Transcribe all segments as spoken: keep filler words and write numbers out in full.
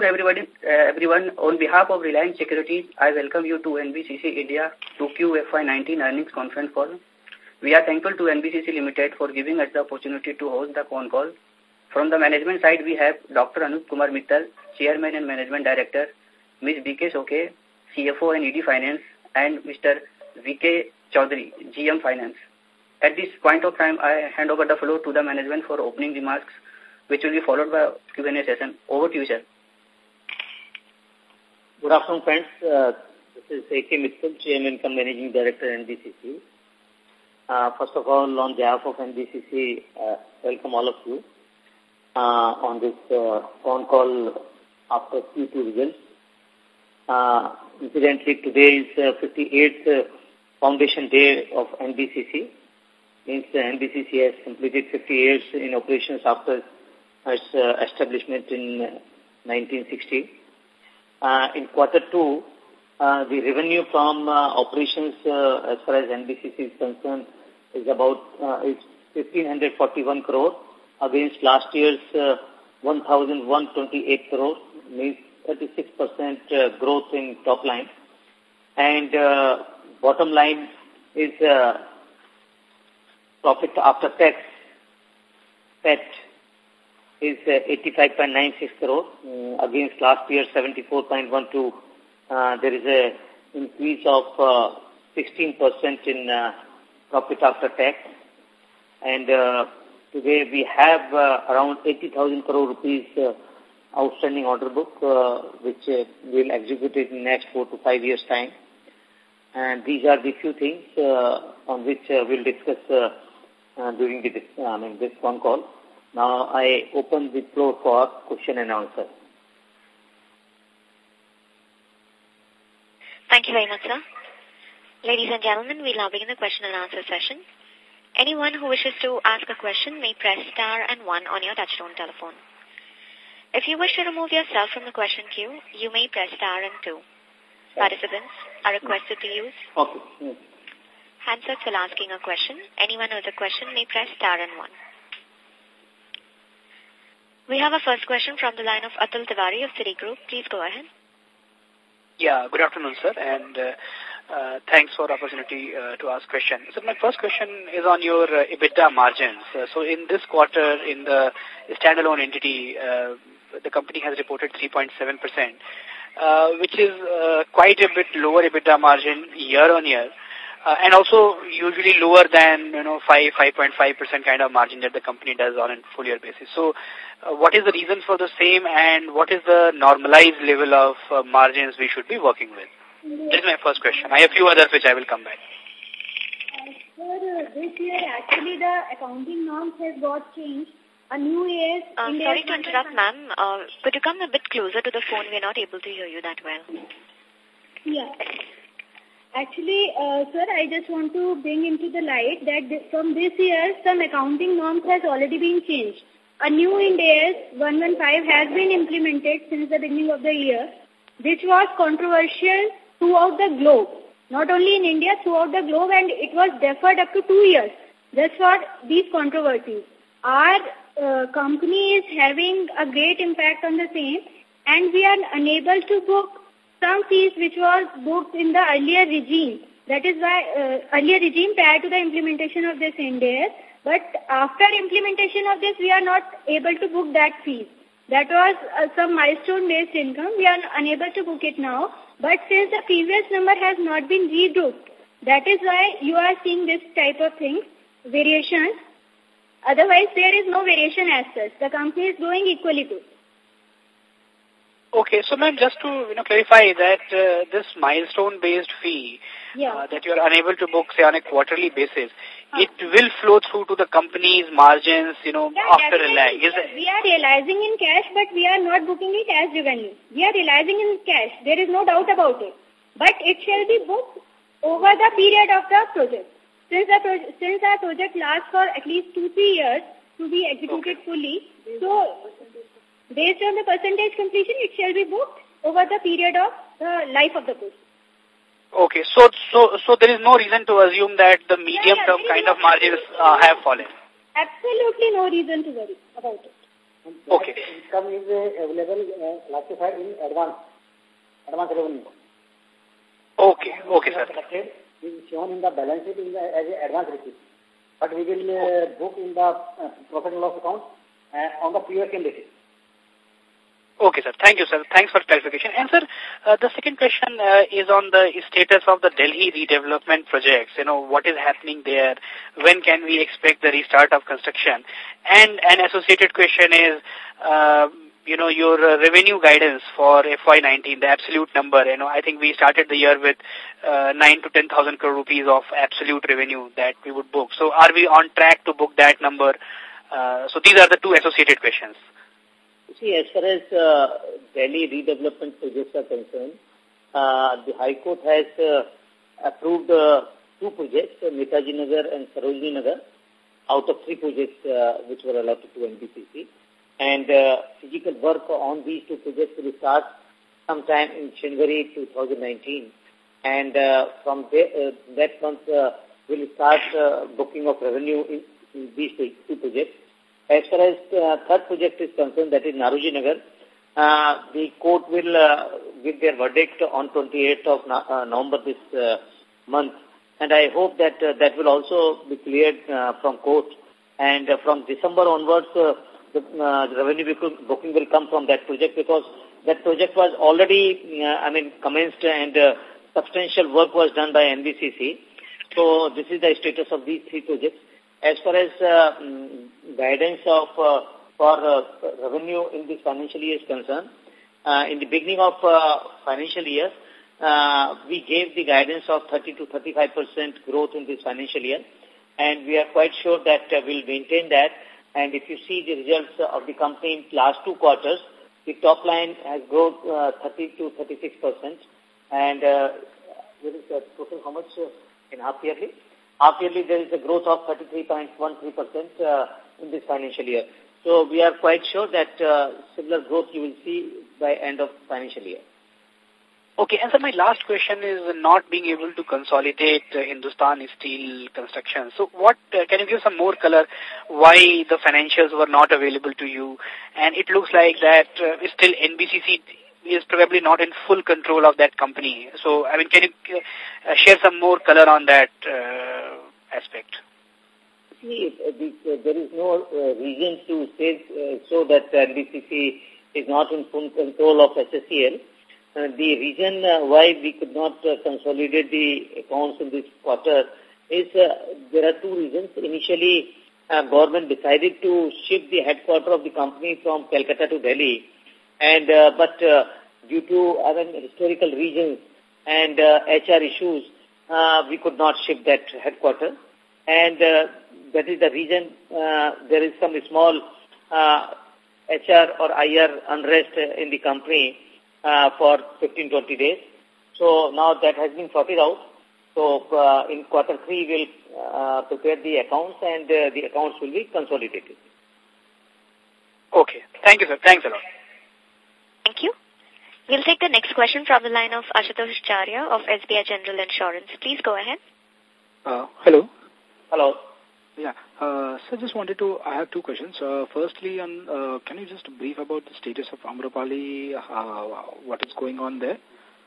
afternoon, everybody, uh, everyone. On behalf of Reliance Securities, I welcome you to N B C C India two Q F Y nineteen earnings conference call. We are thankful to N B C C Limited for giving us the opportunity to host the phone call. From the management side, we have Doctor Anup Kumar Mittal, Chairman and Management Director, Miz B K Soke, C F O and E D Finance, and Mister V K Chaudhary, G M Finance. At this point of time, I hand over the floor to the management for opening remarks, which will be followed by a Q and A session. Over to you, sir. Good afternoon, friends. Uh, this is A K Mittal, Chairman and Managing Director, N B C C. Uh, first of all, on behalf of N B C C, uh, welcome all of you uh, on this uh, phone call after Q two results. Uh, incidentally, today is uh, fifty-eighth uh, foundation day of N B C C. Means uh, N B C C has completed fifty years in operations after its uh, establishment in uh, nineteen sixty. Uh, in quarter two, uh, the revenue from uh, operations uh, as far as N B C C is concerned is about uh, is fifteen forty-one crore against last year's uh, one thousand one hundred twenty-eight crore, means thirty-six percent uh, growth in top line. And uh, bottom line is uh, profit after tax, P A T, is uh, eighty-five point nine six crore uh, against last year seventy-four point one two. Uh, there is a increase of uh, sixteen percent in uh, profit after tax. And uh, today we have uh, around eighty thousand crore rupees uh, outstanding order book, uh, which uh, will execute it in the next four to five years' time. And these are the few things uh, on which uh, we'll discuss uh, uh, during the, uh, I mean, this phone call. Now I open the floor for question and answer. Thank you very much, sir. Ladies and gentlemen, we'll now begin the question and answer session. Anyone who wishes to ask a question may press star and one on your touchtone telephone. If you wish to remove yourself from the question queue, you may press star and two. Participants are requested to use okay. handsets while asking a question. Anyone with a question may press star and one. We have a first question from the line of Atul Tiwari of Citigroup. Please go ahead. Yeah, good afternoon, sir, and uh, uh, thanks for the opportunity uh, to ask question. So my first question is on your uh, EBITDA margins. Uh, so in this quarter, in the standalone entity, uh, the company has reported three point seven percent, uh, which is uh, quite a bit lower EBITDA margin year on year. Uh, and also usually lower than, you know, five, five point five percent kind of margin that the company does on a full year basis. So uh, what is the reason for the same, and what is the normalized level of uh, margins we should be working with? This is my first question. I have a few others which I will come back. Uh, sir, this year actually the accounting norms has got changed. A new year... Uh, sorry to interrupt, ma'am. Uh, could you come a bit closer to the phone? We are not able to hear you that well. Yeah. Actually, uh, sir, I just want to bring into the light that this, from this year, some accounting norms has already been changed. A new Ind AS one fifteen has been implemented since the beginning of the year, which was controversial throughout the globe. Not only in India, throughout the globe, and it was deferred up to two years. That's what these controversies. Our uh, company is having a great impact on the same, and we are unable to book some fees which was booked in the earlier regime. That is why uh, earlier regime prior to the implementation of this Ind AS. But after implementation of this, we are not able to book that fees. That was uh, some milestone-based income. We are unable to book it now. But since the previous number has not been regrouped, that is why you are seeing this type of things, variations. Otherwise, there is no variation as such. The company is going equally good. Okay, so ma'am, just to you know clarify that uh, this milestone-based fee yeah. uh, that you are unable to book, say, on a quarterly basis, huh. it will flow through to the company's margins, you know, yeah, after a lag. Is it? We are realizing in cash, but we are not booking it as revenue. We are realizing in cash. There is no doubt about it. But it shall be booked over the period of the project. Since, the pro since our project lasts for at least two, three years to be executed okay. fully, so... based on the percentage completion, it shall be booked over the period of the life of the project. Okay, so so so there is no reason to assume that the medium-term yeah, yeah, kind of margins uh, have fallen. Absolutely no reason to worry about it. Okay. Income is uh, available, uh, classified in advance, advance revenue. Okay, okay, sir. It is shown in the balance sheet in the, as an advance receipt. But we will uh, book in the uh, profit and loss account uh, on the P O S basis. Okay, sir. Thank you, sir. Thanks for clarification. And, sir, uh, the second question uh, is on the status of the Delhi redevelopment projects. You know, what is happening there? When can we expect the restart of construction? And an associated question is, uh, you know, your uh, revenue guidance for F Y nineteen, the absolute number. You know, I think we started the year with uh, nine to ten thousand crore rupees of absolute revenue that we would book. So, are we on track to book that number? Uh, so, these are the two associated questions. See, as far as uh, Delhi redevelopment projects are concerned, uh, the High Court has uh, approved uh, two projects, uh, Netaji Nagar and Sarojini Nagar, out of three projects uh, which were allotted to N B C C. And uh, physical work on these two projects will start sometime in January two thousand nineteen. And uh, from there, uh, that month, uh, we'll start uh, booking of revenue in, in these two projects. As far as the uh, third project is concerned, that is Naroji Nagar, uh, the court will uh, give their verdict on twenty-eighth of uh, November this uh, month. And I hope that uh, that will also be cleared uh, from court. And uh, from December onwards, uh, the, uh, the revenue booking will come from that project, because that project was already, uh, I mean, commenced, and uh, substantial work was done by N B C C. So this is the status of these three projects. As far as uh, guidance of uh, for uh, revenue in this financial year is concerned, uh, in the beginning of uh, financial year, uh, we gave the guidance of thirty to thirty-five percent growth in this financial year, and we are quite sure that uh, we'll maintain that. And if you see the results of the company in last two quarters, the top line has grown uh, thirty to thirty-six percent, and uh, what is the total? How much uh, in half yearly? Half yearly, there is a growth of thirty-three point one three percent uh, in this financial year. So we are quite sure that uh, similar growth you will see by end of financial year. Okay, and so my last question is not being able to consolidate uh, Hindustan Steel Construction. So what, uh, can you give some more color why the financials were not available to you? And it looks like that uh, still N B C C is probably not in full control of that company. So, I mean, can you uh, share some more color on that uh, aspect? See, the, uh, there is no uh, reason to say uh, so that N B C C is not in full control of H S C L. Uh, the reason uh, why we could not uh, consolidate the accounts in this quarter is uh, there are two reasons. Initially, uh, government decided to shift the headquarters of the company from Calcutta to Delhi. And uh, but uh, due to I mean, historical reasons and uh, H R issues, uh, we could not shift that headquarters. And uh, that is the reason uh, there is some small uh, H R or I R unrest in the company uh, for fifteen to twenty days. So now that has been sorted out. So uh, in quarter three, we'll uh, prepare the accounts, and uh, the accounts will be consolidated. Okay. Thank you, sir. Thanks a lot. Thank you. We'll take the next question from the line of Ashutosh Charya of S B I General Insurance. Please go ahead. Uh, hello. Hello. Yeah. Uh, so just wanted to, I have two questions. Uh, firstly, on, uh, can you just brief about the status of Amrapali, uh, what is going on there?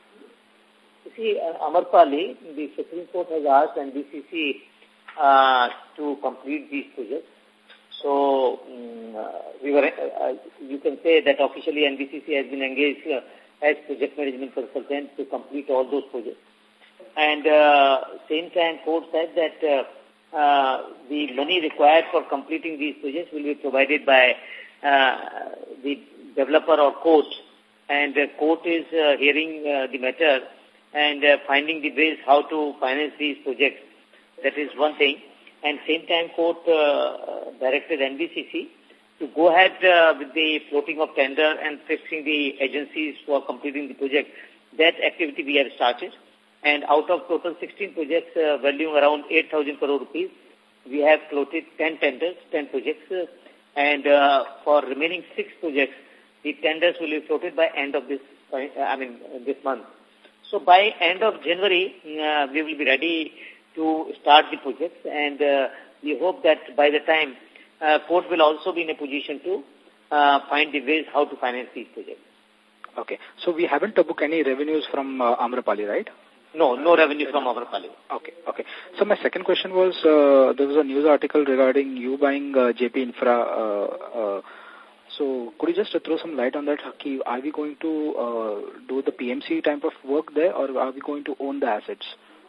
You see, uh, Amrapali, the Supreme Court has asked N B C C uh, to complete these projects. So, um, uh, we were, uh, you can say that officially N B C C has been engaged uh, as project management consultant to complete all those projects. And uh, same time, court said that uh, uh, the money required for completing these projects will be provided by uh, the developer or court. And the court is uh, hearing uh, the matter and uh, finding the ways how to finance these projects. That is one thing. And same time, court uh, directed N B C C to go ahead uh, with the floating of tender and fixing the agencies for completing the project. That activity we have started. And out of total sixteen projects uh, valuing around eight thousand crore rupees, we have floated ten tenders, ten projects. Uh, and uh, for remaining six projects, the tenders will be floated by end of this, uh, I mean, this month. So by end of January, uh, we will be ready to start the projects, and uh, we hope that by the time uh, court will also be in a position to uh, find the ways how to finance these projects. Okay. So we haven't booked any revenues from uh, Amrapali, right? No, no revenue from Amrapali. Okay, okay. So my second question was, uh, there was a news article regarding you buying uh, J P Infra. Uh, uh, so could you just uh, throw some light on that? Are we going to uh, do the P M C type of work there, or are we going to own the assets?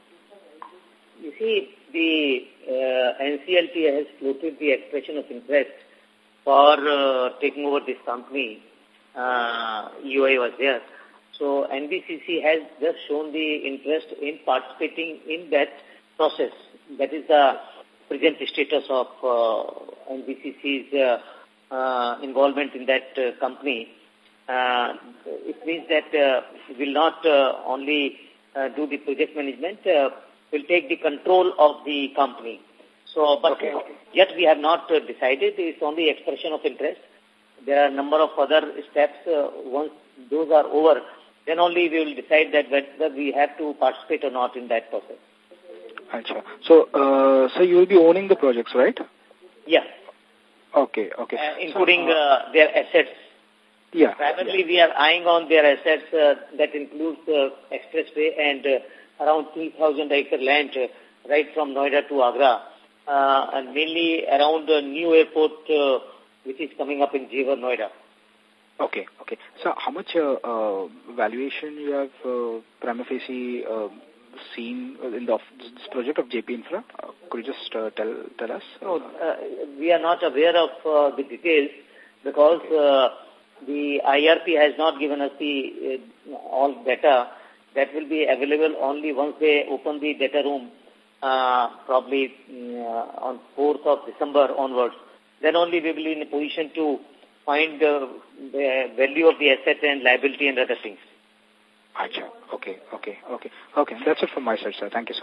You see, the uh, N C L T has floated the expression of interest for uh, taking over this company. Uh, U I was there. So N B C C has just shown the interest in participating in that process. That is the present status of uh, N B C C's uh, uh, involvement in that uh, company. Uh, it means that uh, we will not uh, only uh, do the project management, uh, will take the control of the company. So, but okay. yet we have not uh, decided. It's only expression of interest. There are a number of other steps. Uh, once those are over, then only we will decide that whether we have to participate or not in that process. Achha. So, uh, so you will be owning the projects, right? Yeah. Okay, okay. Uh, including so, uh, uh, their assets. Yeah. Primarily, yeah. we are eyeing on their assets uh, that includes uh, expressway and uh, around three thousand acre land uh, right from Noida to Agra, uh, and mainly around the new airport uh, which is coming up in Jewar, Noida. Okay, okay. So how much uh, uh, valuation you have uh, prima facie uh, seen in the, this project of J P Infra? Uh, could you just uh, tell tell us? No, uh, we are not aware of uh, the details because okay. uh, the I R P has not given us the uh, all data. That will be available only once they open the data room, uh, probably uh, on fourth of December onwards. Then only we will be in a position to find uh, the value of the asset and liability and other things. Achha. Okay, okay, okay. Okay, that's it from my side, sir. Thank you, sir.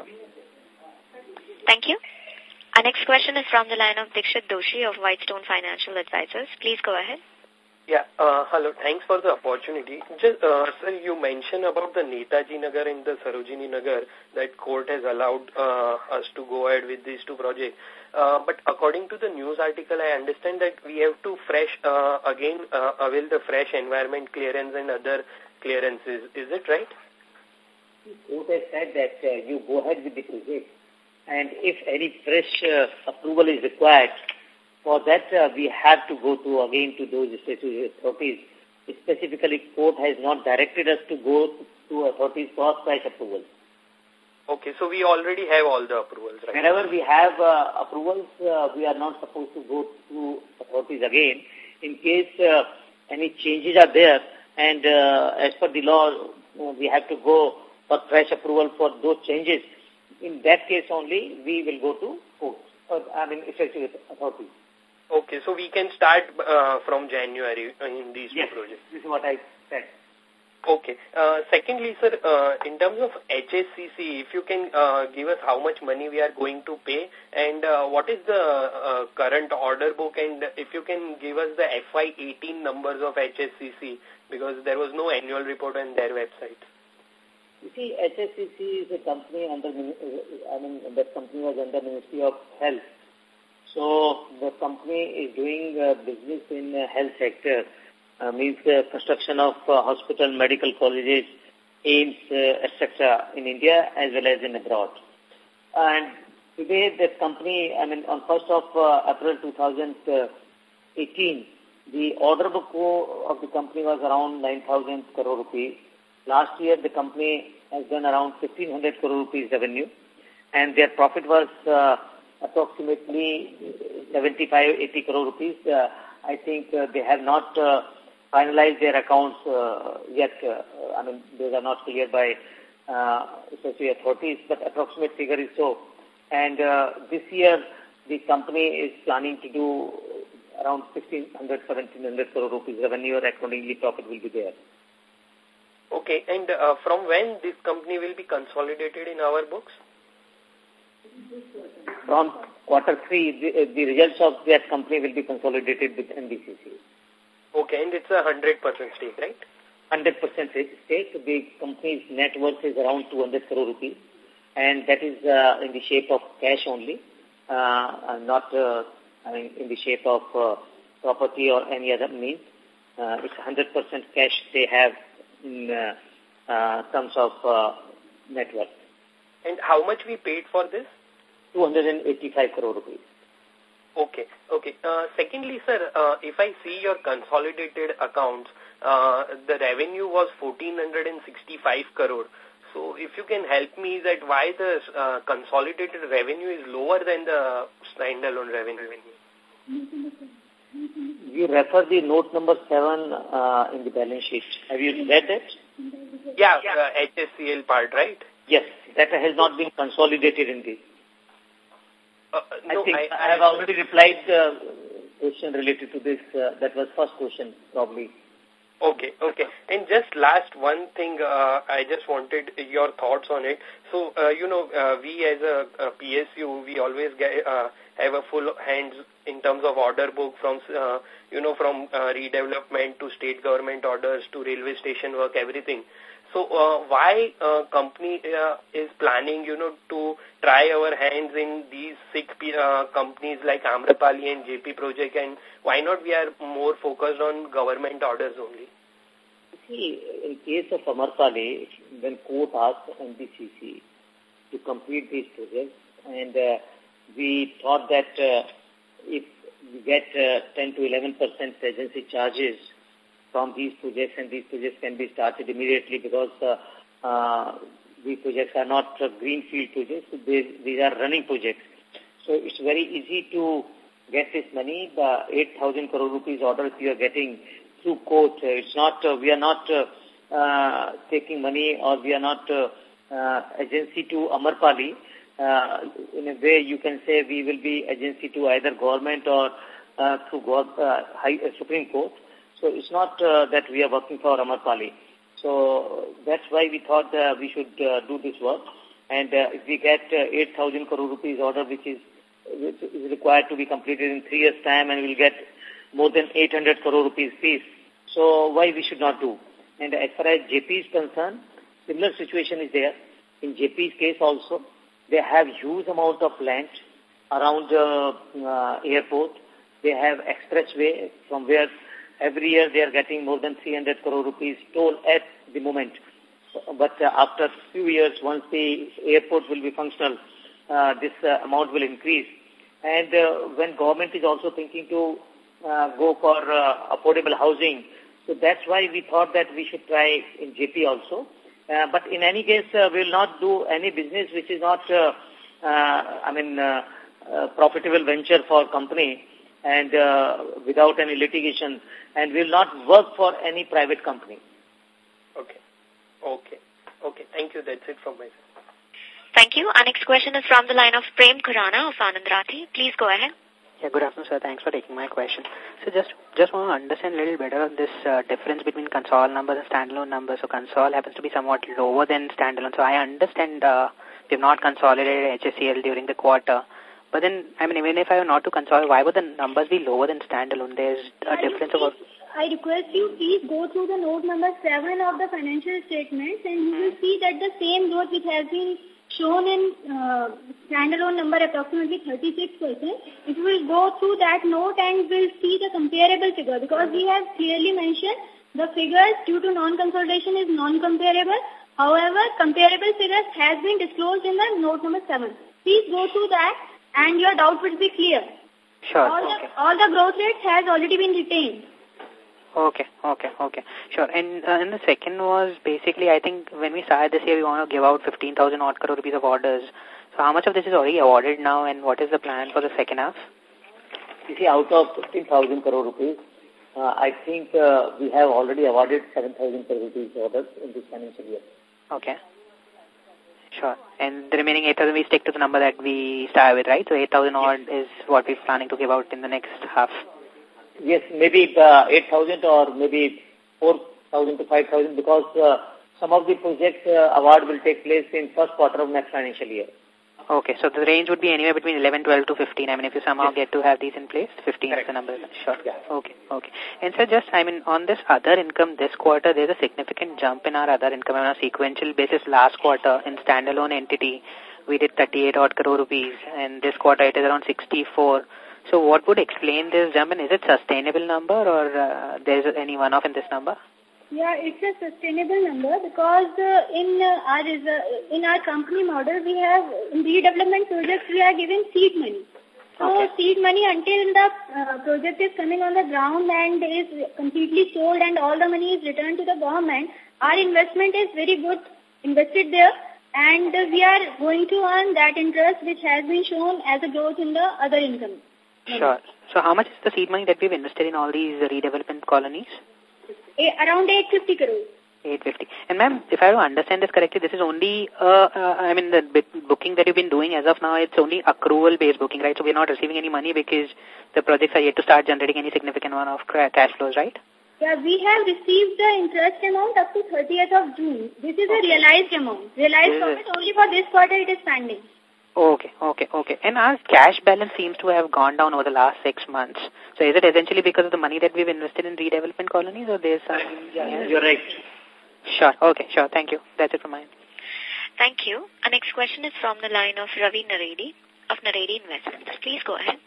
Thank you. Our next question is from the line of Dikshit Doshi of Whitestone Financial Advisors. Please go ahead. Yeah, uh, hello. Thanks for the opportunity. Just, uh, sir, you mentioned about the Netaji Nagar and the Sarojini Nagar that court has allowed uh, us to go ahead with these two projects. Uh, but according to the news article, I understand that we have to fresh, uh, again, uh, avail the fresh environment clearance and other clearances. Is it right? The court has said that uh, you go ahead with the project, and if any fresh uh, approval is required, for that uh, we have to go to again to those statutory authorities. Specifically, court has not directed us to go to authorities for fresh approval. Okay, so we already have all the approvals, right? Whenever we have uh, approvals, uh, we are not supposed to go to authorities again. In case uh, any changes are there, and uh, as per the law, uh, we have to go for fresh approval for those changes. In that case only, we will go to court, or, I mean, effective authorities. Okay, so we can start uh, from January in these yes, two projects. This is what I said. Okay. Uh, secondly, sir, uh, in terms of H S C C, if you can uh, give us how much money we are going to pay and uh, what is the uh, current order book, and if you can give us the F Y eighteen numbers of H S C C, because there was no annual report on their website. You see, H S C C is a company under, I mean, that company was under Ministry of Health. So the company is doing uh, business in the health sector, uh, means uh, construction of uh, hospital, medical colleges, aims, uh, et cetera in India as well as in abroad. And today that company, I mean, on first of uh, April two thousand eighteen, the order book of the company was around nine thousand crore rupees. Last year, the company has done around fifteen hundred crore rupees revenue, and their profit was uh, approximately seventy-five, eighty crore rupees. Uh, I think uh, they have not uh, finalized their accounts uh, yet. Uh, I mean, those are not cleared by uh, statutory authorities, but approximate figure is so. And uh, this year, the company is planning to do around sixteen hundred, seventeen hundred crore rupees revenue, and accordingly profit will be there. Okay, and uh, from when this company will be consolidated in our books? From quarter three, the, the results of that company will be consolidated with N B C C. Okay, and it's a one hundred percent stake, right? one hundred percent stake. The company's net worth is around two hundred crore rupees, and that is uh, in the shape of cash only, uh, not uh, I mean in the shape of uh, property or any other means. Uh, it's one hundred percent cash they have in uh, uh, terms of uh, net worth. And how much we paid for this? two hundred eighty-five crore rupees. Okay, okay. Uh, secondly, sir, uh, if I see your consolidated accounts, uh, the revenue was one thousand four hundred sixty-five crore. So if you can help me that why the uh, consolidated revenue is lower than the standalone revenue. You refer the note number seven uh, in the balance sheet. Have you read that? Yeah, uh, H S C L part, right? Yes, that has not been consolidated in this. Uh, no, I think I, I have already replied the uh, question related to this. Uh, that was first question, probably. Okay, okay. And just last one thing, uh, I just wanted your thoughts on it. So, uh, you know, uh, we as a, a P S U, we always get, uh, have a full hands in terms of order book from, uh, you know, from uh, redevelopment to state government orders to railway station work, everything. So, uh, why uh, company uh, is planning, you know, to try our hands in these six uh, companies like Amrapali and J P project, and why not we are more focused on government orders only? See, in case of Amrapali, when court asked N B C C to complete these projects, and uh, we thought that uh, if we get uh, ten to eleven percent agency charges from these projects, and these projects can be started immediately because uh, uh, these projects are not uh, greenfield projects, they, these are running projects. So it's very easy to get this money. The eight thousand crore rupees orders you are getting through court, uh, it's not, uh, we are not uh, uh, taking money, or we are not uh, uh, agency to Amrapali. Uh, in a way, you can say we will be agency to either government or uh, through God, uh, high, uh, Supreme Court. So it's not uh, that we are working for Amrapali. So that's why we thought uh, we should uh, do this work. And uh, if we get uh, eight thousand crore rupees order, which is, which is required to be completed in three years' time, and we'll get more than eight hundred crore rupees fees. So why we should not do? And as far as J P is concerned, similar situation is there. In J P's case also, they have huge amount of land around uh, uh, airport. They have expressway from where every year they are getting more than three hundred crore rupees toll at the moment. But uh, after a few years, once the airport will be functional, uh, this uh, amount will increase. And uh, when government is also thinking to uh, go for uh, affordable housing, so that's why we thought that we should try in J P also. Uh, but in any case, uh, we will not do any business which is not, uh, uh, I mean, uh, uh, profitable venture for company, and uh, without any litigation, and will not work for any private company. Okay. Okay. Okay. Thank you. That's it from my side. Thank you. Our next question is from the line of Prem Khurana of Anand Rathi. Please go ahead. Yeah, good afternoon, sir. Thanks for taking my question. So just just want to understand a little better on this uh, difference between console numbers and standalone numbers. So console happens to be somewhat lower than standalone. So I understand uh, we have not consolidated H S C L during the quarter. But then, I mean, even if I were not to consolidate, why would the numbers be lower than standalone? There's a difference of... I request you please go through the note number seven of the financial statements, and you will see that the same growth which has been shown in uh, standalone number approximately thirty-six percent. If you will go through that note and will see the comparable figure, because we have clearly mentioned the figures due to non-consolidation is non-comparable. However, comparable figures has been disclosed in the note number seven. Please go through that and your doubt will be clear. Sure. All, okay. the, all the growth rates has already been retained. Okay, okay, okay. Sure. And, uh, and the second was basically, I think when we started this year, we want to give out fifteen thousand odd crore rupees of orders. So how much of this is already awarded now, and what is the plan for the second half? You see, out of fifteen thousand crore rupees, uh, I think uh, we have already awarded seven thousand crore rupees orders in this financial year. Okay. Sure. And the remaining eight thousand, we stick to the number that we started with, right? So eight thousand odd is what we're planning to give out in the next half. Yes, maybe uh, eight thousand or maybe four thousand to five thousand, because uh, some of the project uh, award will take place in first quarter of next financial year. Okay, so the range would be anywhere between eleven, twelve to fifteen. I mean, if you somehow yes. get to have these in place, fifteen Correct. is the number. Sure. Yeah. Okay, okay. And so just, I mean, on this other income this quarter, there's a significant jump in our other income on a sequential basis. Last quarter, in standalone entity, we did thirty-eight odd crore rupees, and this quarter it is around sixty-four. So what would explain this jump, and is it sustainable number or uh, there's any one-off in this number? Yeah, it's a sustainable number because uh, in uh, our in our company model we have in redevelopment projects we are giving seed money. So okay. seed money until the uh, project is coming on the ground and is completely sold and all the money is returned to the government, our investment is very good invested there, and uh, we are going to earn that interest which has been shown as a growth in the other income. Sure. So how much is the seed money that we've invested in all these redevelopment colonies? A, around eight hundred fifty crores. eight hundred fifty. And ma'am, if I understand this correctly, this is only, uh, uh, I mean, the booking that you've been doing as of now, it's only accrual-based booking, right? So we're not receiving any money because the projects are yet to start generating any significant amount of cash flows, right? Yeah, we have received the interest amount up to thirtieth of June. This is okay. a realized amount. Realized profit only for this quarter it is pending. Okay, okay, okay. And our cash balance seems to have gone down over the last six months. So is it essentially because of the money that we've invested in redevelopment colonies, or there's some... Yeah, yeah. You're right. Sure, okay, sure. Thank you. That's it from mine. Thank you. Our next question is from the line of Ravi Naredi of Naredi Investments. Please go ahead.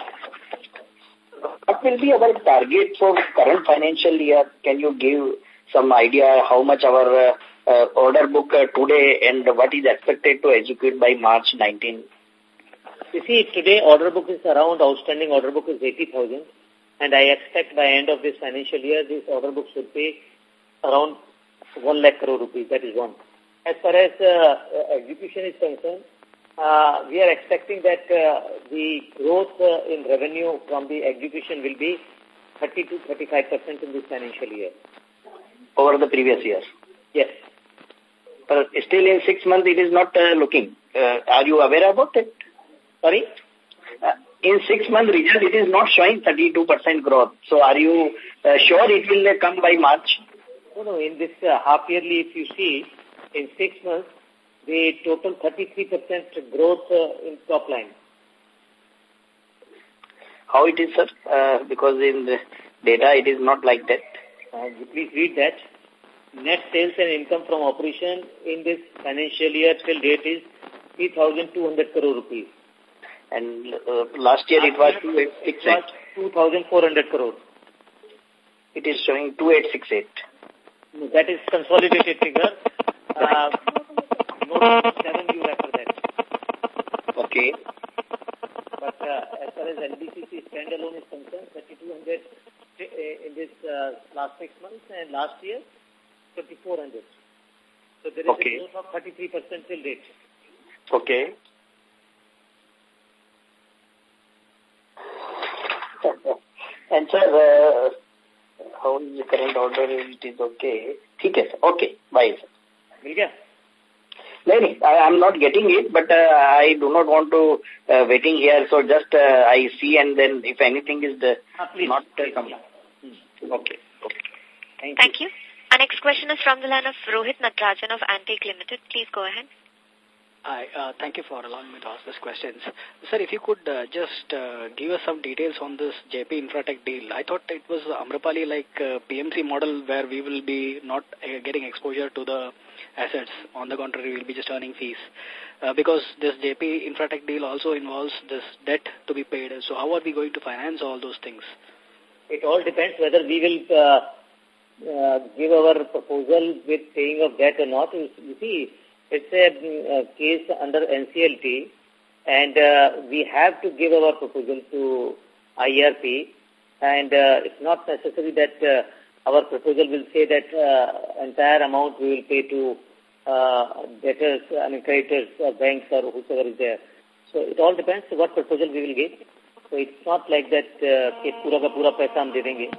What will be our target for current financial year? Can you give some idea how much our... Uh, Uh, order book uh, today and what is expected to execute by March nineteenth? You see, today order book is around, outstanding order book is eighty thousand, and I expect by end of this financial year, this order book should be around one lakh crore rupees. That is one. As far as uh, execution is concerned, uh, we are expecting that uh, the growth uh, in revenue from the execution will be thirty to thirty-five percent in this financial year. Over the previous years? Yes. But still in six months it is not uh, looking. Uh, are you aware about it? Sorry? Uh, in six month result it is not showing thirty-two percent growth. So are you uh, sure it will uh, come by March? No, no. In this uh, half yearly, if you see, in six months, the total thirty-three percent growth uh, in top line. How it is, sir? Uh, because in the data it is not like that. Uh, please read that. Net sales and income from operation in this financial year till date is three thousand two hundred crore rupees. And uh, last year it was two eight six eight. two thousand four hundred crore. It is showing two eight six eight. No, that is consolidated figure. Uh, note seven you after that. Okay. But uh, as far as N B C C standalone is concerned, thirty-two hundred in this uh, last six months, and last year thirty-four hundred. So there is okay. a growth of thirty-three percent till date. Okay. And sir, uh, how is the current order? It is okay. Okay, sir. Okay. Bye, sir. Will ya? No, no, I am not getting it, but uh, I do not want to uh, waiting here. So just uh, I see, and then if anything is the ah, please, not uh, please, come. Yeah. Hmm. Okay. Okay. Thank, Thank you. you. Our next question is from the line of Rohit Natarajan of Antique Limited. Please go ahead. Hi, uh, thank you for allowing me to ask these questions. Sir, if you could uh, just uh, give us some details on this J P Infratech deal. I thought it was Amrapali like uh, P M C model where we will be not uh, getting exposure to the assets. On the contrary, we will be just earning fees. Uh, because this J P Infratech deal also involves this debt to be paid. So how are we going to finance all those things? It all depends whether we will uh, uh, give our proposal with paying of debt or not. You, you see, it's a uh, case under N C L T, and uh, we have to give our proposal to I R P, and uh, it's not necessary that uh, our proposal will say that uh, entire amount we will pay to uh, debtors, I mean creditors, or banks, or whosoever is there. So it all depends what proposal we will give. So it's not like that uh, कि पूरा का पूरा पैसा हम दे देंगे.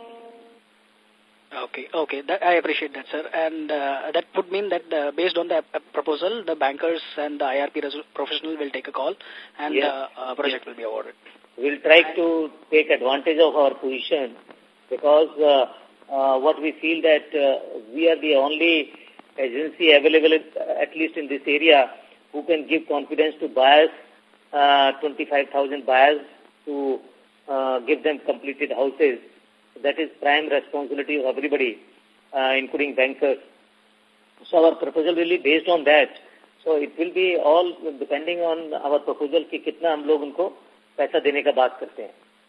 Okay, okay. That, I appreciate that, sir. And uh, that would mean that uh, based on the uh, proposal, the bankers and the I R P professional will take a call and yes. uh, uh, project yes. will be awarded. We'll try and to take advantage of our position because uh, uh, what we feel that uh, we are the only agency available, at least in this area, who can give confidence to buyers, uh, twenty-five thousand buyers, to uh, give them completed houses. That is prime responsibility of everybody, uh, including bankers. So our proposal will be based on that. So it will be all depending on our proposal कि कितना हम लोग उनको पैसा देने का बात करते हैं.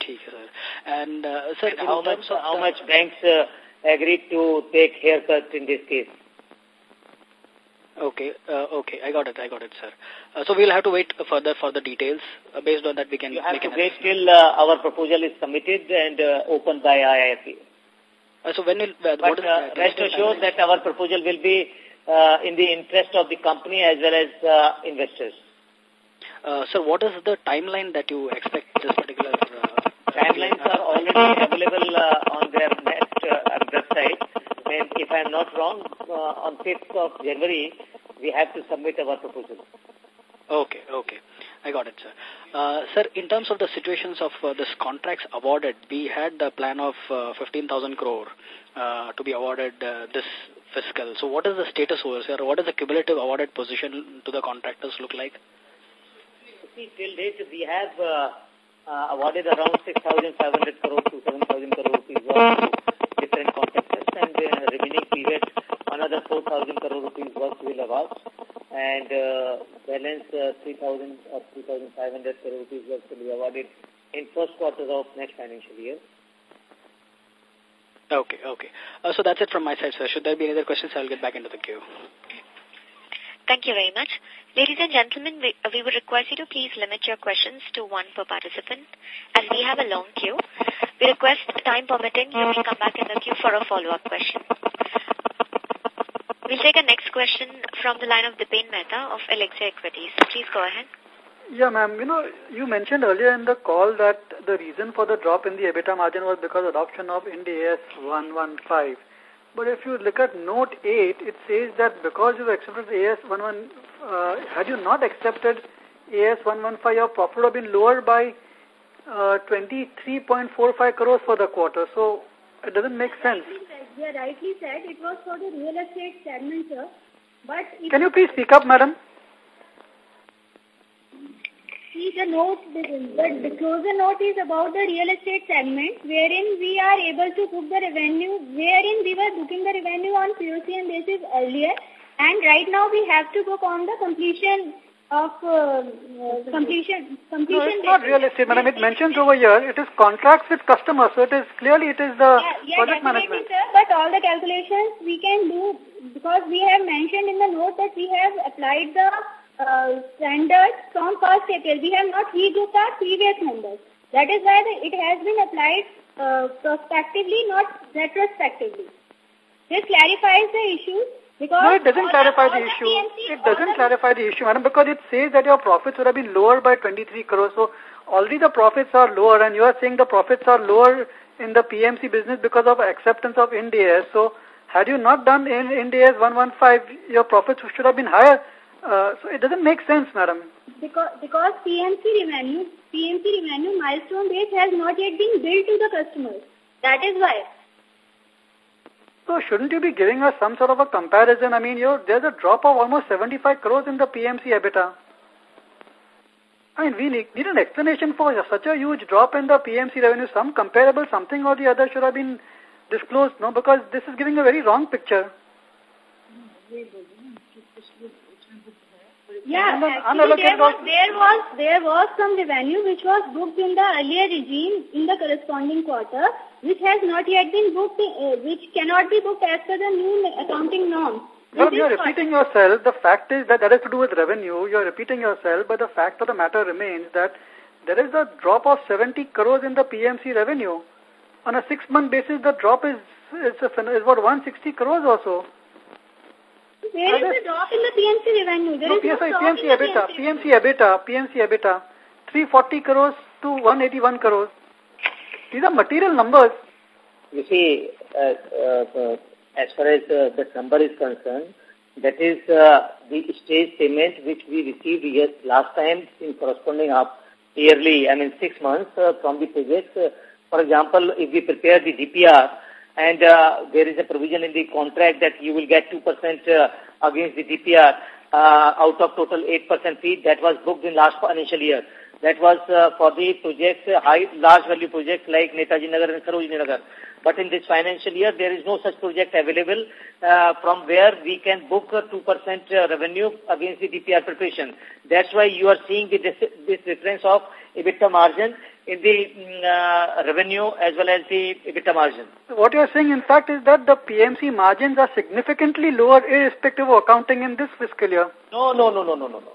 ठीक है sir. And uh, sir, and how much how the, much banks uh, agreed to take haircut in this case? Okay, uh, okay, I got it, I got it, sir. Uh, so we'll have to wait further for the details. Uh, based on that, we can. You have make to an wait till uh, our proposal is submitted and uh, opened by I I F A. Uh, so when will uh, but what is uh, rest assured that our proposal will be uh, in the interest of the company as well as uh, investors. Uh, sir, what is the timeline that you expect this particular? Uh, Timelines are already available uh, on their net uh, website. And if I am not wrong, uh, on fifth of January, we have to submit our proposal. Okay, okay. I got it, sir. Uh, sir, in terms of the situations of uh, this contracts awarded, we had the plan of uh, fifteen thousand crore uh, to be awarded uh, this fiscal. So what is the status over here? What is the cumulative awarded position to the contractors look like? See, till date, we have uh, uh, awarded around six thousand five hundred crore to seven thousand crore rupees worth to different contractors, and uh, remaining period, another four thousand crore rupees worth will award, and uh, balance uh, three thousand or three thousand five hundred crore rupees worth will be awarded in first quarter of next financial year. Okay, okay. Uh, so that's it from my side, sir. Should there be any other questions, I'll get back into the queue. Thank you very much. Ladies and gentlemen, we, we would request you to please limit your questions to one per participant. As we have a long queue, we request, time permitting, you may come back in the queue for a follow-up question. We'll take a next question from the line of Dipen Mehta of Elixir Equities. Please go ahead. Yeah, ma'am. You know, you mentioned earlier in the call that the reason for the drop in the EBITDA margin was because of adoption of Ind A S one fifteen. But if you look at note eight, it says that because you accepted A S one fifteen, uh, had you not accepted A S one fifteen, your profit would have been lower by uh, twenty-three point four five crores for the quarter. So it doesn't make sense. Yeah, rightly said. It was for the real estate segment, sir. But can you please speak up, madam? See, the note, the, the disclosure note is about the real estate segment, wherein we are able to book the revenue, wherein we were booking the revenue on P O C M basis earlier, and right now we have to book on the completion of uh, uh, completion completion. No, it's not real estate, madam. It mentions over here, it is contracts with customers, so it is clearly it is the yeah, yeah, project management. Sir, but all the calculations we can do because we have mentioned in the note that we have applied the Uh, standards from first April. We have not regrouped our previous numbers. That is why the, it has been applied uh, prospectively, not retrospectively. This clarifies the issue because... No, it doesn't clarify the, the issue. The it doesn't clarify the issue, madam, because it says that your profits would have been lower by twenty-three crores. So already the profits are lower, and you are saying the profits are lower in the P M C business because of acceptance of Ind A S. So had you not done in Ind A S one fifteen, your profits should have been higher. Uh, so it doesn't make sense, madam. Because because P M C revenue P M C revenue milestone base has not yet been billed to the customers. That is why. So shouldn't you be giving us some sort of a comparison? I mean, you there's a drop of almost seventy-five crores in the P M C EBITDA. I mean, we need, need an explanation for such a huge drop in the P M C revenue. Some comparable, something or the other should have been disclosed, no? Because this is giving a very wrong picture. Yeah, actually there was, there was there was some revenue which was booked in the earlier regime in the corresponding quarter, which has not yet been booked, uh, which cannot be booked as per the new accounting norms. Well, you're repeating yourself. The fact is that that has to do with revenue. You're repeating yourself, but the fact of the matter remains that there is a drop of seventy crores in the P M C revenue. On a six-month basis, the drop is is, a, is what one hundred sixty crores or so. Where is the drop in the P M C revenue? There no, is P M C, no P M C EBITDA, P M C EBITDA, P M C EBITDA, three hundred forty crores to one hundred eighty-one crores. These are material numbers. You see, uh, uh, as far as uh, that number is concerned, that is uh, the stage payment which we received yes, last time in corresponding up yearly, I mean six months uh, from the projects. Uh, for example, if we prepare the D P R, and uh, there is a provision in the contract that you will get two percent uh, against the D P R uh, out of total eight percent fee that was booked in last financial year. That was uh, for the projects, uh, high, large value projects like Netaji Nagar and Sarojini Nagar. But in this financial year, there is no such project available uh, from where we can book uh, two percent uh, revenue against the D P R preparation. That's why you are seeing the, this, this difference of EBITDA margin in the uh, revenue as well as the EBITDA margin. What you are saying, in fact, is that the P M C margins are significantly lower irrespective of accounting in this fiscal year. No, no, no, no, no, no, no.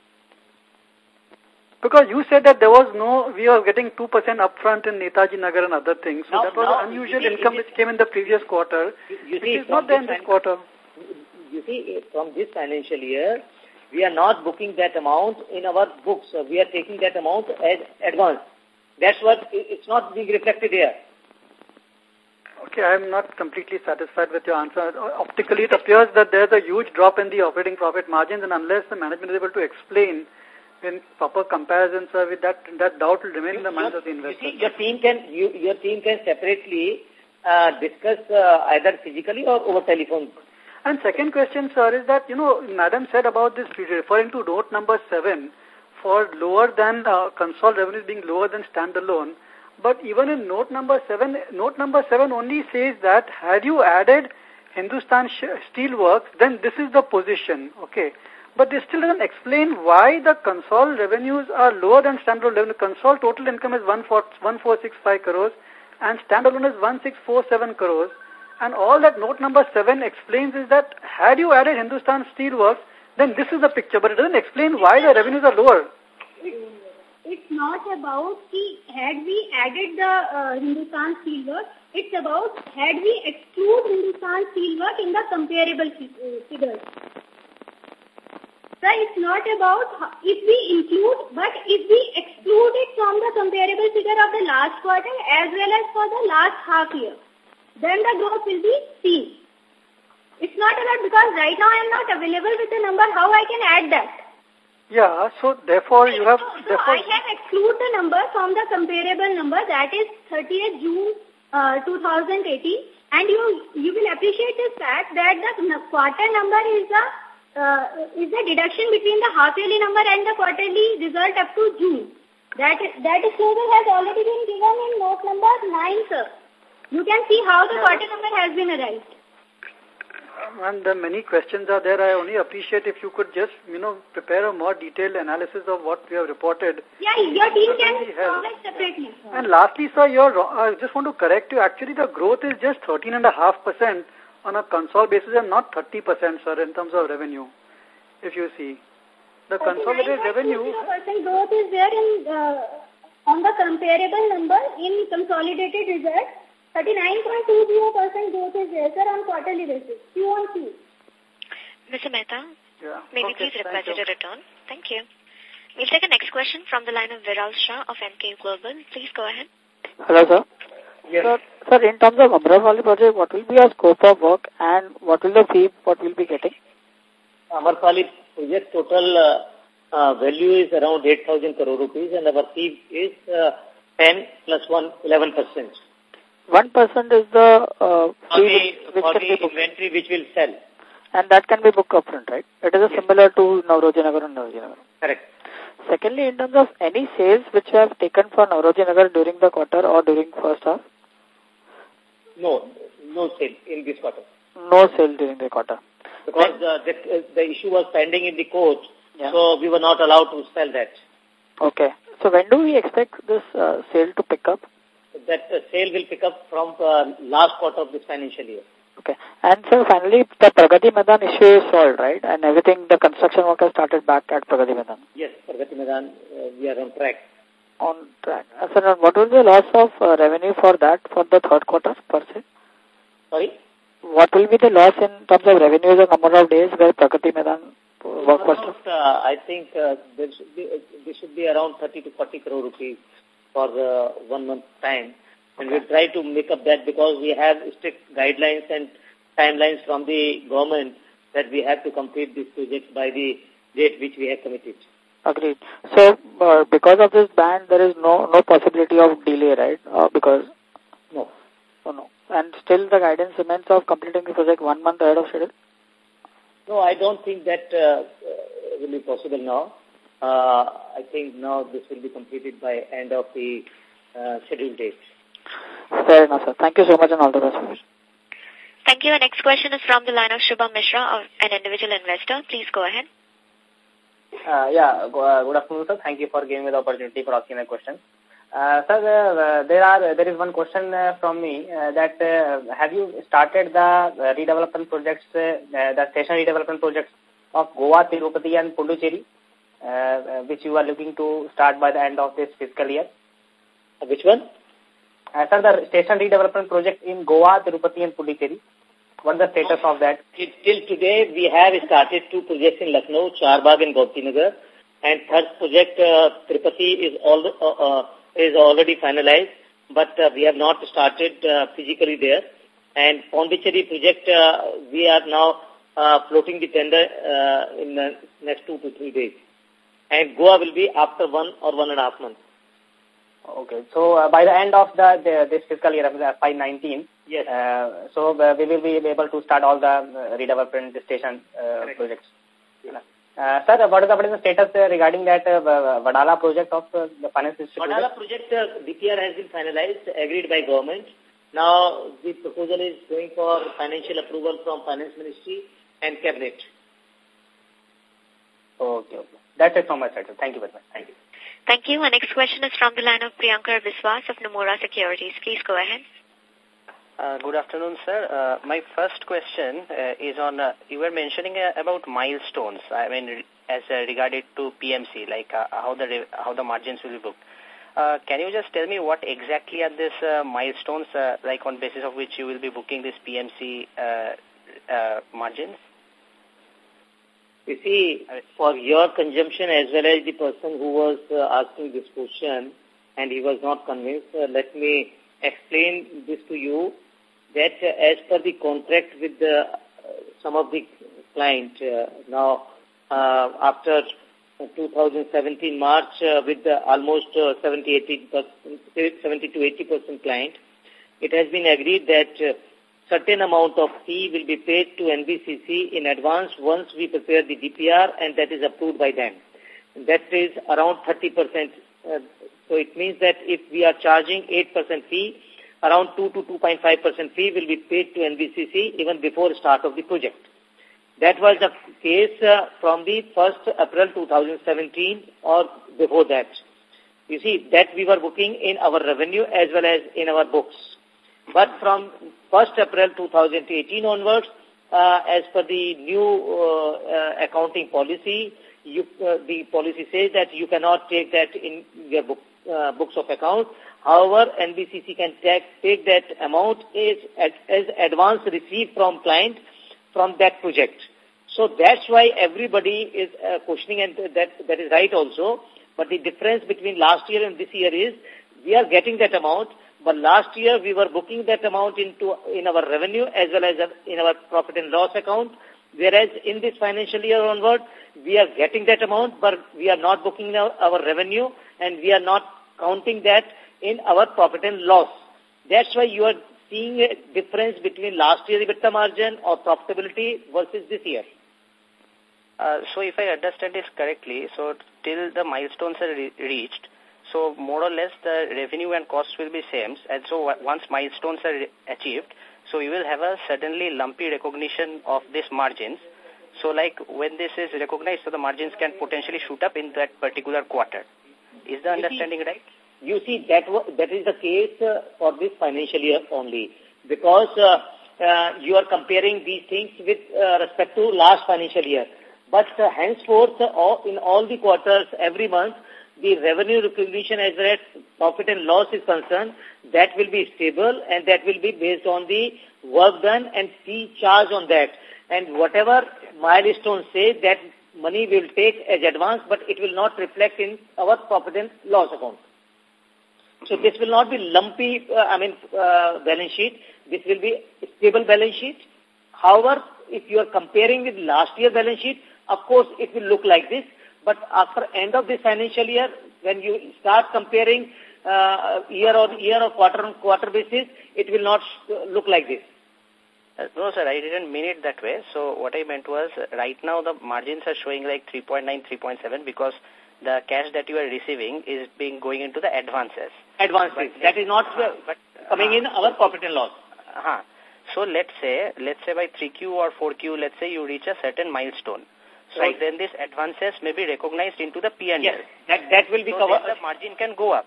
Because you said that there was no, we are getting two percent upfront in Netaji Nagar and other things. So now, that was now, an unusual see, income which came in the previous quarter. You, you which see, is not there in this quarter. You see, from this financial year, we are not booking that amount in our books. We are taking that amount as advance. That's what, it's not being reflected here. Okay, I am not completely satisfied with your answer. Optically, it appears that there is a huge drop in the operating profit margins, and unless the management is able to explain in proper comparisons, uh, with that, that doubt will remain in the minds of the investors. You see, your team can, you, your team can separately uh, discuss uh, either physically or over telephone. And second question, sir, is that, you know, Madam said about this, referring to note number seven, for lower than, uh, consolidated revenues being lower than standalone. But even in note number seven, note number seven only says that had you added Hindustan Steel Works, then this is the position, okay. But they still doesn't explain why the consolidated revenues are lower than standalone revenue. Consolidated total income is one four six five crores and standalone is one six four seven crores. And all that note number seven explains is that had you added Hindustan Steel Works, then this is the picture. But it doesn't explain why the revenues are lower. It's, it's not about the, had we added the uh, Hindustan Steel Works, it's about had we exclude Hindustan Steel Works in the comparable uh, figures. So it's not about if we include, but if we exclude it from the comparable figure of the last quarter as well as for the last half year, then the growth will be seen. It's not about, because right now I am not available with the number, how I can add that. Yeah, so therefore you have... So, so therefore I can exclude the number from the comparable number, that is thirtieth June uh, two thousand eighteen, and you you will appreciate the fact that the quarter number is the uh, is the deduction between the half yearly number and the quarterly result up to June. That that disclosure has already been given in note number nine, sir. You can see how the quarter number has been arrived. And the many questions are there. I only appreciate if you could just, you know, prepare a more detailed analysis of what we have reported. Yeah, your team can comment separately. And lastly, sir, you're, I just want to correct you. Actually, the growth is just thirteen point five percent on a consolidated basis and not thirty percent, sir, in terms of revenue, if you see. The consolidated revenue... thirty-nine point two zero percent growth is there in, uh, on the comparable number in consolidated results. thirty-nine point two zero percent growth is there, sir, on quarterly basis, Q on Q. Mister Mehta, yeah. maybe okay, please request you to you. return. Thank you. We'll take a next question from the line of Viral Shah of M K Global. Please go ahead. Hello, sir. Yes. Sir, sir, in terms of Amrapali project, what will be our scope of work and what will the fee, what will be getting? Amrapali project total uh, uh, value is around eight thousand crore rupees and our fee is uh, ten plus one, eleven percent. One percent is the uh, fee the, which for can the be booked. inventory which will sell. And that can be booked upfront, right? It is a Yes. similar to Nauroji Nagar and Nauroji Nagar. Correct. Secondly, in terms of any sales which you have taken for Nauroji Nagar during the quarter or during first half? No, no sale in this quarter. No sale during the quarter. Because uh, the, uh, the issue was pending in the court, yeah. so we were not allowed to sell that. Okay. So when do we expect this uh, sale to pick up? That uh, sale will pick up from uh, last quarter of this financial year. Okay. And so finally, the Pragati Maidan issue is solved, right? And everything, the construction work has started back at Pragati Maidan. Yes, Pragati Maidan, uh, we are on track. On track. Uh, sir, what will be the loss of uh, revenue for that, for the third quarter per se? Sorry? What will be the loss in terms of revenues and number of days where Pragati Maidan work was uh, I think uh, there, should be, uh, there should be around thirty to forty crore rupees for uh, one month time. And okay. we try to make up that because we have strict guidelines and timelines from the government that we have to complete this project by the date which we have committed. Agreed. So, uh, because of this ban, there is no no possibility of delay, right? Uh, because no, oh, no. And still, the guidance remains of completing the project one month ahead of schedule. No, I don't think that uh, will be possible now. Uh, I think now this will be completed by end of the uh, scheduled date. Fair enough, sir. Thank you so much and all the best. Thank you. Our next question is from the line of Shubham Mishra, of an individual investor. Please go ahead. Uh, yeah, go, uh, good afternoon, sir. Thank you for giving me the opportunity for asking a question. Uh, sir, uh, there are there is one question uh, from me uh, that uh, have you started the uh, redevelopment projects, uh, the station redevelopment projects of Goa, Tirupati, and Puducherry, uh, which you are looking to start by the end of this fiscal year? Which one? Uh, sir, the station redevelopment project in Goa, Tirupati, and Puducherry. What is the status of that? Till today, we have started two projects in Lucknow, Charbagh and Gopinagar, and third project, uh, Tirupati, is all uh, uh, is already finalized, but uh, we have not started uh, physically there. And Pondicherry project, uh, we are now uh, floating the tender uh, in the next two to three days. And Goa will be after one or one and a half months. Okay, so uh, by the end of the, the this fiscal year, five nineteen, yes. Uh, so uh, we will be able to start all the uh, redevelopment station uh, projects. Yeah. Uh, sir, what is the, what is the status uh, regarding that uh, Vadala project of uh, the finance district? Vadala project, uh, D P R has been finalized, agreed by government. Now the proposal is going for financial approval from Finance Ministry and Cabinet. Okay, okay. That's it from my side, sir. Thank you very much. Thank you. Thank you. Our next question is from the line of Priyankar Viswas of Nomura Securities. Please go ahead. Uh, good afternoon, sir. Uh, my first question uh, is on, uh, you were mentioning uh, about milestones, I mean, as uh, regarded to P M C, like uh, how the how the margins will be booked. Uh, can you just tell me what exactly are these uh, milestones, uh, like on basis of which you will be booking this P M C uh, uh, margins? You see, for your consumption as well as the person who was uh, asking this question and he was not convinced, uh, let me explain this to you. That uh, as per the contract with the, uh, some of the client, uh, now uh, after two thousand seventeen March uh, with the almost uh, seventy to eighty percent client, it has been agreed that uh, certain amount of fee will be paid to N B C C in advance once we prepare the D P R and that is approved by them. That is around thirty percent. Uh, so it means that if we are charging eight percent fee, around two to two point five percent fee will be paid to N B C C even before start of the project. That was the case uh, from the first April two thousand seventeen or before that. You see, that we were booking in our revenue as well as in our books. But from first April two thousand eighteen onwards, uh, as per the new uh, uh, accounting policy, you, uh, the policy says that you cannot take that in your book, uh, books of account. However, N B C C can take, take that amount as, as advance received from client from that project. So that's why everybody is uh, questioning, and that, that is right also. But the difference between last year and this year is we are getting that amount, but last year we were booking that amount into in our revenue as well as in our profit and loss account, whereas in this financial year onward, we are getting that amount, but we are not booking our, our revenue and we are not counting that in our profit and loss. That's why you are seeing a difference between last year's EBITDA margin or profitability versus this year. Uh, so if I understand this correctly, so till the milestones are re reached, so more or less the revenue and costs will be same. And so once milestones are achieved, so you will have a suddenly lumpy recognition of these margins. So like when this is recognized, so the margins can potentially shoot up in that particular quarter. Is the understanding right? You see, that that is the case uh, for this financial year only, because uh, uh, you are comparing these things with uh, respect to last financial year. But uh, henceforth, uh, all, in all the quarters, every month, the revenue recognition as well as profit and loss is concerned, that will be stable and that will be based on the work done and fee charge on that. And whatever milestone say, that money will take as advance, but it will not reflect in our profit and loss account. So this will not be lumpy, uh, I mean, uh, balance sheet. This will be a stable balance sheet. However, if you are comparing with last year balance sheet, of course, it will look like this. But after end of this financial year, when you start comparing uh, year on year or quarter on quarter basis, it will not look like this. Uh, no, sir, I didn't mean it that way. So what I meant was, uh, right now the margins are showing like three point nine, three point seven because the cash that you are receiving is being going into the advances. Advances. But that is not uh, but, coming uh, in our profit and loss. Uh -huh. So let's say, let's say by three Q or four Q, let's say you reach a certain milestone. So right. Then these advances may be recognized into the P and L. Yes, that, that will be so covered. The margin can go up.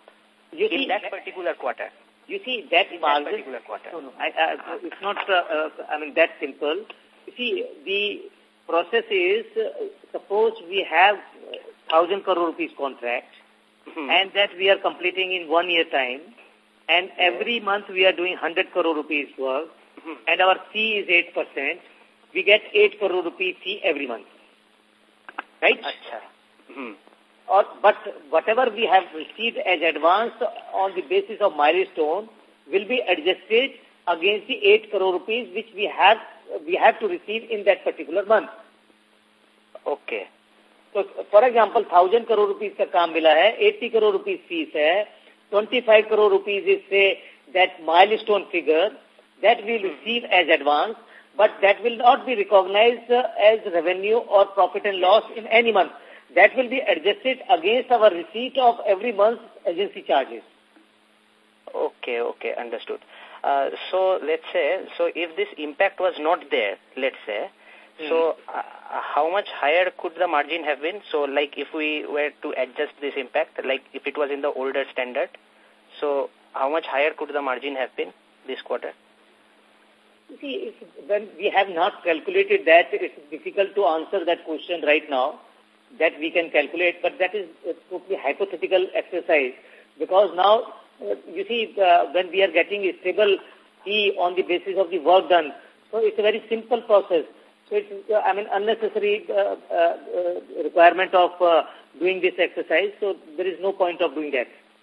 you in see, that particular quarter? You see, that in margin... That particular quarter. No, no, I, I, it's not, uh, uh, I mean, that simple. You see, the process is, uh, suppose we have one thousand crore rupees contract, mm-hmm. and that we are completing in one year time, and every month we are doing one hundred crore rupees work, mm-hmm. and our fee is eight percent, we get eight crore rupees fee every month. Right? Achha. Mm-hmm. Or, but whatever we have received as advance on the basis of milestone will be adjusted against the eight crore rupees which we have we have to receive in that particular month. Okay. So, for example, one thousand crore rupees ka kaam mila hai, eighty crore rupees fees hai, twenty-five crore rupees is, say, that milestone figure that we will receive as advance, but that will not be recognized uh, as revenue or profit and loss in any month. That will be adjusted against our receipt of every month's agency charges. Okay, okay, understood. Uh, so, let's say, so if this impact was not there, let's say, mm. so uh, how much higher could the margin have been? So, like if we were to adjust this impact, like if it was in the older standard, so how much higher could the margin have been this quarter? See, when we have not calculated that, it's difficult to answer that question right now, that we can calculate, but that is a totally hypothetical exercise, because now, uh, you see, uh, when we are getting a stable fee on the basis of the work done, so it's a very simple process. So it's, uh, I mean, unnecessary uh, uh, uh, requirement of uh, doing this exercise, so there is no point of doing that.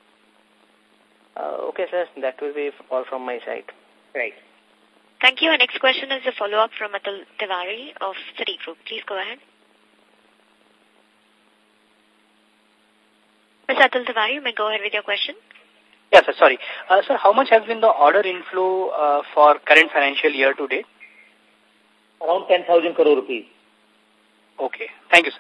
Uh, okay, sir, that will be all from my side. Right. Thank you. Our next question is a follow-up from Atul Tiwari of Citigroup. Please go ahead. Mister Atul Tiwari, you may go ahead with your question. Yes, sir, sorry. Uh, sir, how much has been the order inflow uh, for current financial year to date? Around ten thousand crore rupees. Okay. Thank you, sir.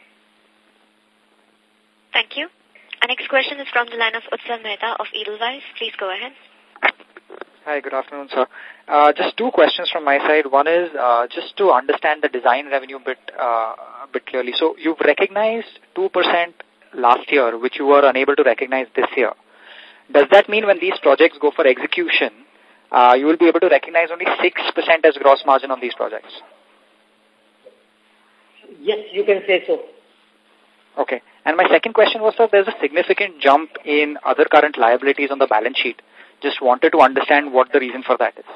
Thank you. Our next question is from the line of Utsav Mehta of Edelweiss. Please go ahead. Hi, good afternoon, sir. Uh, just two questions from my side. One is uh, just to understand the design revenue bit uh, a bit clearly. So you've recognized two percent last year, which you were unable to recognize this year. Does that mean when these projects go for execution, uh, you will be able to recognize only six percent as gross margin on these projects? Yes, you can say so. Okay. And my second question was, sir, there's a significant jump in other current liabilities on the balance sheet. Just wanted to understand what the reason for that is.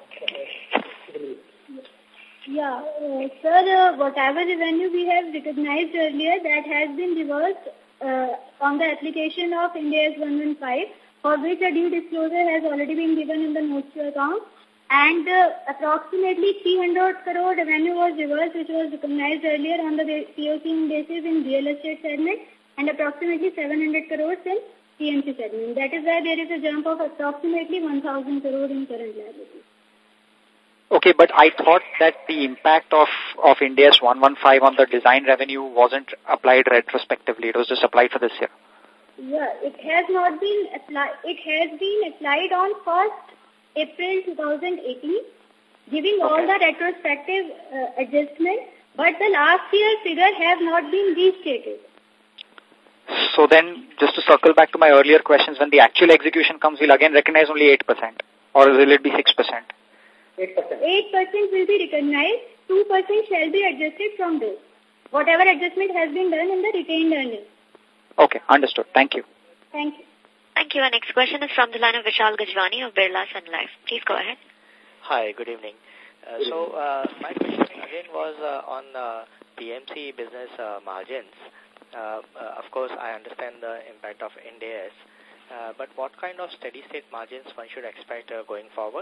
Yeah, uh, sir, uh, whatever revenue we have recognized earlier, that has been reversed uh, on the application of Ind A S one fifteen, for which a due disclosure has already been given in the notes to account. And uh, approximately three hundred crore revenue was reversed, which was recognized earlier on the P O C basis in real estate segment, and approximately seven hundred crores in P M C segment. That is why there is a jump of approximately one thousand crore in current liabilities. Okay, but I thought that the impact of, of Ind A S one fifteen on the design revenue wasn't applied retrospectively. It was just applied for this year. Yeah, it has not been applied. It has been applied on first April twenty eighteen, giving okay. all the retrospective uh, adjustment, but the last year figure has not been restated. So then, just to circle back to my earlier questions, when the actual execution comes, we'll again recognize only eight percent, or will it be six percent? eight percent. eight percent will be recognized, two percent shall be adjusted from this. Whatever adjustment has been done in the retained earnings. Okay, understood. Thank you. Thank you. Thank you. Our next question is from the line of Vishal Gajwani of Birla Sun Life. Please go ahead. Hi, good evening. Uh, so, uh, my question again was uh, on uh, P M C business uh, margins. Uh, uh, of course, I understand the impact of Ind A S, uh, but what kind of steady-state margins one should expect uh, going forward?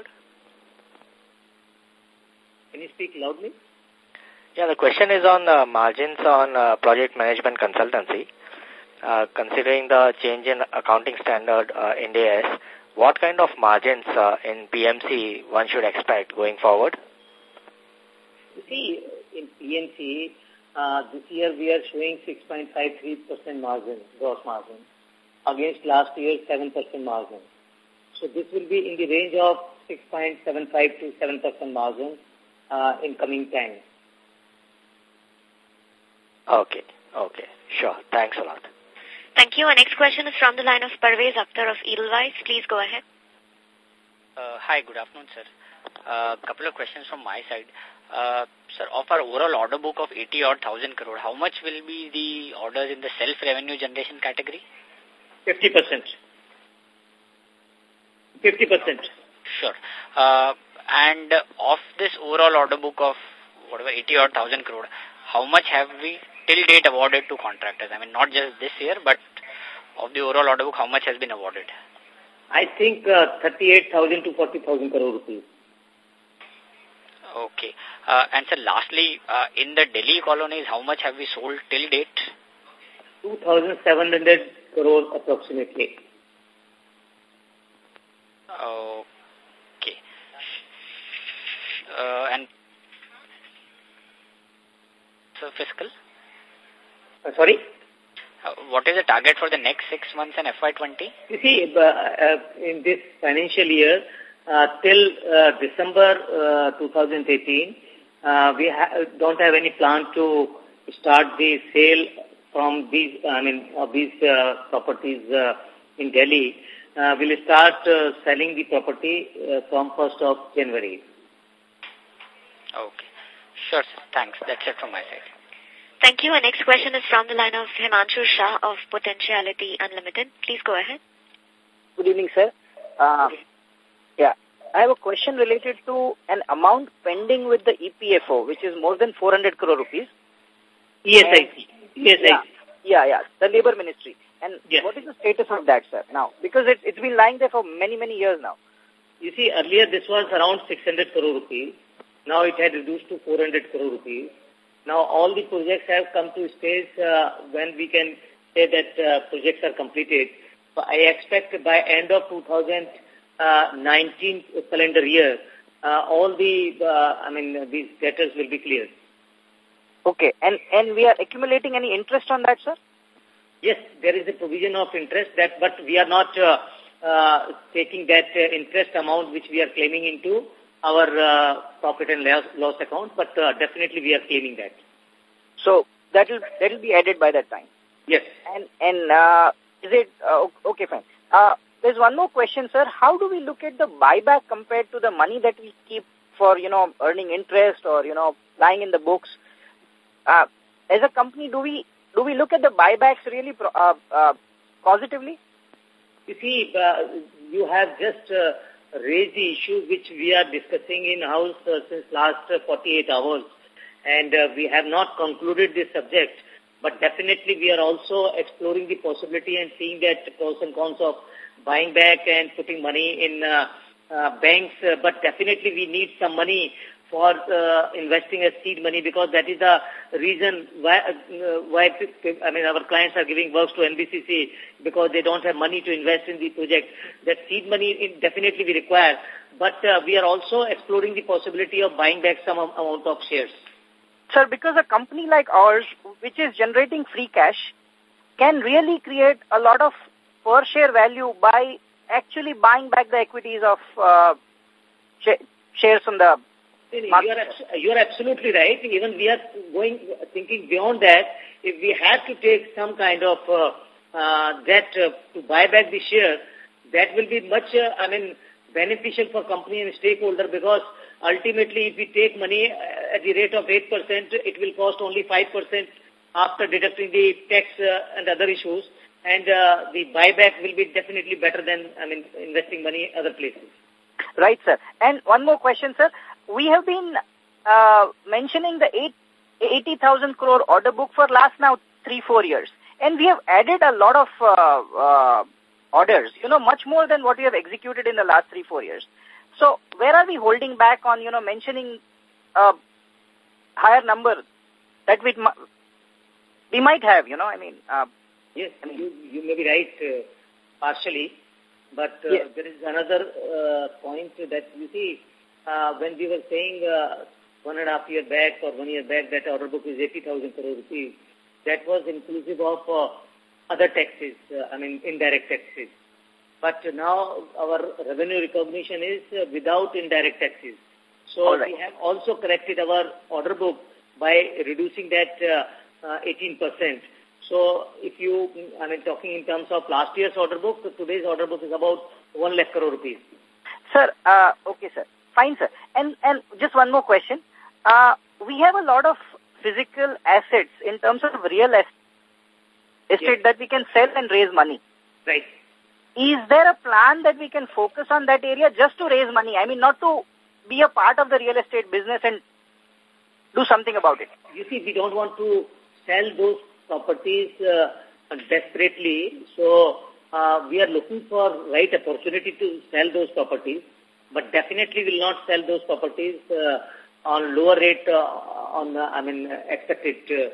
Can you speak loudly? Yeah, the question is on uh, margins on uh, project management consultancy. Uh, considering the change in accounting standard uh, Ind A S, what kind of margins uh, in P M C one should expect going forward? You see, in P M C, uh, this year we are showing six point five three percent margin, gross margin, against last year's seven percent margin. So this will be in the range of six point seven five to seven percent margin uh, in coming time. Okay, okay, sure. Thanks a lot. Thank you. Our next question is from the line of Parvez Akhtar of Edelweiss. Please go ahead. Uh, hi, good afternoon, sir. A uh, couple of questions from my side. Uh, sir, of our overall order book of eighty odd thousand crore, how much will be the orders in the self-revenue generation category? fifty percent. fifty percent. Sure. Uh, and of this overall order book of whatever eighty odd thousand crore, how much have we till date awarded to contractors? I mean, not just this year, but of the overall order book, how much has been awarded? I think uh, thirty-eight thousand to forty thousand crore rupees. Okay. Uh, and sir, lastly, uh, in the Delhi colonies, how much have we sold till date? two thousand seven hundred crore approximately. Okay. Uh, and so fiscal? Uh, sorry? Uh, what is the target for the next six months in F Y twenty? You see, uh, uh, in this financial year, uh, till uh, December uh, two thousand eighteen, uh, we ha don't have any plan to start the sale from these, I mean, of these uh, properties uh, in Delhi. Uh, we'll start uh, selling the property uh, from first of January. Okay. Sure, sir. Thanks. That's it from my side. Thank you. Our next question is from the line of Himanshu Shah of Potentiality Unlimited. Please go ahead. Good evening, sir. Uh, yeah, I have a question related to an amount pending with the E P F O, which is more than four hundred crore rupees. E S I C. E S I C. Yeah, yeah, yeah, the Labour Ministry. And yes. What is the status of that, sir, now? Because it, it's been lying there for many, many years now. You see, earlier this was around six hundred crore rupees. Now it had reduced to four hundred crore rupees. Now all the projects have come to a stage uh, when we can say that uh, projects are completed. So I expect by end of two thousand nineteen calendar year, uh, all the, uh, I mean, these debtors will be cleared. Okay, and, and we are accumulating any interest on that, sir? Yes, there is a provision of interest, that, but we are not uh, uh, taking that uh, interest amount which we are claiming into our uh, profit and loss, loss account, but uh, definitely we are claiming that. So that will that will be added by that time. Yes. And and uh, is it uh, okay? Fine. Uh, there's one more question, sir. How do we look at the buyback compared to the money that we keep for you know earning interest or you know lying in the books? Uh, as a company, do we do we look at the buybacks really pro uh, uh, positively? You see, uh, you have just uh, raised the issue which we are discussing in house uh, since last uh, forty-eight hours, and uh, we have not concluded this subject. But definitely we are also exploring the possibility and seeing that pros and cons of buying back and putting money in uh, uh, banks. Uh, but definitely we need some money for uh, investing as seed money, because that is the reason why, uh, why I mean, our clients are giving works to N B C C, because they don't have money to invest in the project. That seed money is definitely we require. But uh, we are also exploring the possibility of buying back some amount of shares. Sir, because a company like ours, which is generating free cash, can really create a lot of per share value by actually buying back the equities of uh, sh shares from the You are, you are absolutely right. Even we are going, thinking beyond that. If we have to take some kind of uh, uh, debt uh, to buy back the share, that will be much, uh, I mean, beneficial for company and stakeholder, because ultimately if we take money at the rate of eight percent, it will cost only five percent after deducting the tax uh, and other issues. And uh, the buyback will be definitely better than, I mean, investing money other places. Right, sir. And one more question, sir. We have been uh, mentioning the eighty thousand crore order book for last now three, four years. And we have added a lot of uh, uh, orders, you know, much more than what we have executed in the last three, four years. So where are we holding back on, you know, mentioning a higher number that we, we might have, you know, I mean. Uh, yes, I mean, you, you may be right uh, partially, but uh, yes. There is another uh, point that you see. Uh, when we were saying uh, one and a half year back or one year back that order book is eighty thousand crore rupees, that was inclusive of uh, other taxes, uh, I mean indirect taxes. But now our revenue recognition is uh, without indirect taxes. So right. We have also corrected our order book by reducing that uh, uh, eighteen percent. So if you, I mean, talking in terms of last year's order book, today's order book is about one lakh crore rupees. Sir, uh, okay, sir. Fine, sir. And, and just one more question. Uh, we have a lot of physical assets in terms of real estate yes. that we can sell and raise money. Right. Is there a plan that we can focus on that area just to raise money? I mean, not to be a part of the real estate business and do something about it. You see, we don't want to sell those properties uh, desperately. So uh, we are looking for right opportunity to sell those properties. But definitely will not sell those properties uh, on lower rate uh, on, uh, I mean, expected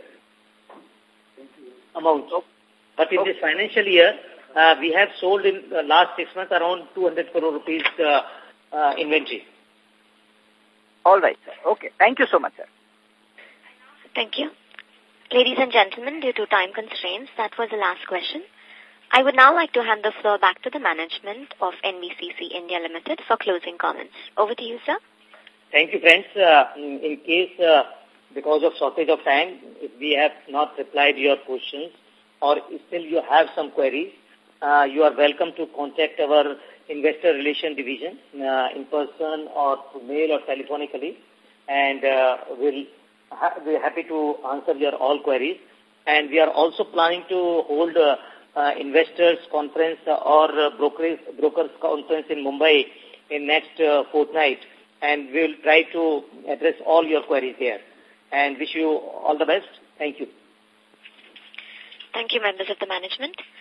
uh, amount. But in this financial year, uh, we have sold in the last six months around two hundred crore rupees uh, uh, inventory. All right, sir. Okay. Thank you so much, sir. Thank you. Ladies and gentlemen, due to time constraints, that was the last question. I would now like to hand the floor back to the management of N B C C India Limited for closing comments. Over to you, sir. Thank you, friends. Uh, in, in case, uh, because of shortage of time, if we have not replied your questions or still you have some queries, uh, you are welcome to contact our Investor Relation Division uh, in person or through mail or telephonically, and uh, we'll ha we're happy to answer your all queries. And we are also planning to hold uh, Uh, investors conference uh, or uh, brokers, brokers conference in Mumbai in next uh, fortnight, and we'll try to address all your queries there. And wish you all the best. Thank you. Thank you, members of the management.